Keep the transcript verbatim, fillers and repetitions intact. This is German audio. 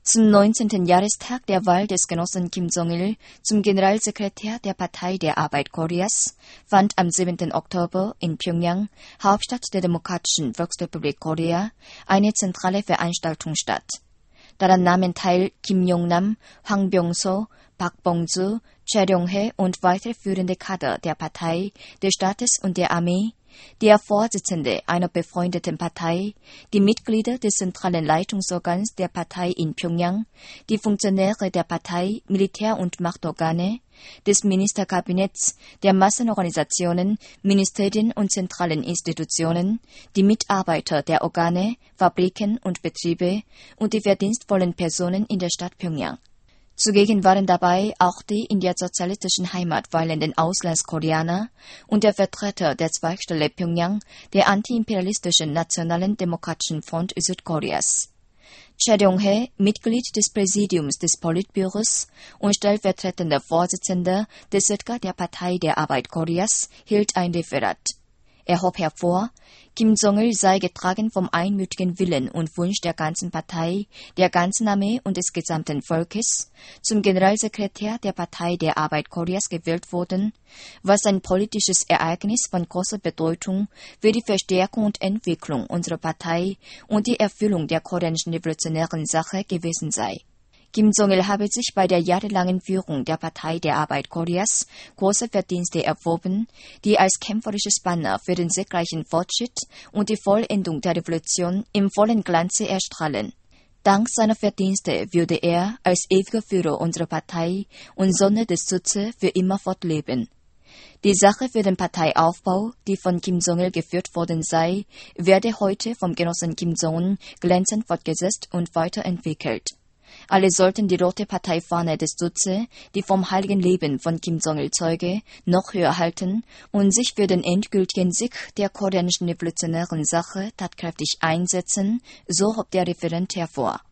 Zum neunzehnten Jahrestag der Wahl des Genossen Kim Jong-il zum Generalsekretär der Partei der Arbeit Koreas fand am siebten Oktober in Pjöngjang, Hauptstadt der Demokratischen Volksrepublik Korea, eine zentrale Veranstaltung statt. Daran nahmen teil Kim Yong-nam, Hwang Byung-so, Park Bong-soo, Choi Ryong-hae und weitere führende Kader der Partei, des Staates und der Armee, der Vorsitzende einer befreundeten Partei, die Mitglieder des zentralen Leitungsorgans der Partei in Pjöngjang, die Funktionäre der Partei, Militär- und Machtorgane, des Ministerkabinetts, der Massenorganisationen, Ministerien und zentralen Institutionen, die Mitarbeiter der Organe, Fabriken und Betriebe und die verdienstvollen Personen in der Stadt Pjöngjang. Zugegen waren dabei auch die in der sozialistischen Heimat weilenden Auslandskoreaner und der Vertreter der Zweigstelle Pjöngjang der antiimperialistischen Nationalen Demokratischen Front Südkoreas. Choi Ryong-hae, Mitglied des Präsidiums des Politbüros und stellvertretender Vorsitzender des Südka der Partei der Arbeit Koreas, hielt ein Referat. Er hob hervor, Kim Jong-il sei getragen vom einmütigen Willen und Wunsch der ganzen Partei, der ganzen Armee und des gesamten Volkes, zum Generalsekretär der Partei der Arbeit Koreas gewählt worden, was ein politisches Ereignis von großer Bedeutung für die Verstärkung und Entwicklung unserer Partei und die Erfüllung der koreanischen revolutionären Sache gewesen sei. Kim Jong-il habe sich bei der jahrelangen Führung der Partei der Arbeit Koreas große Verdienste erworben, die als kämpferisches Banner für den siegreichen Fortschritt und die Vollendung der Revolution im vollen Glanze erstrahlen. Dank seiner Verdienste würde er als ewiger Führer unserer Partei und Sonne des Sutze für immer fortleben. Die Sache für den Parteiaufbau, die von Kim Jong-il geführt worden sei, werde heute vom Genossen Kim Jong-un glänzend fortgesetzt und weiterentwickelt. Alle sollten die rote Parteifahne des Sutze, die vom heiligen Leben von Kim Jong-il zeuge, noch höher halten und sich für den endgültigen Sieg der koreanischen revolutionären Sache tatkräftig einsetzen, so hob der Referent hervor.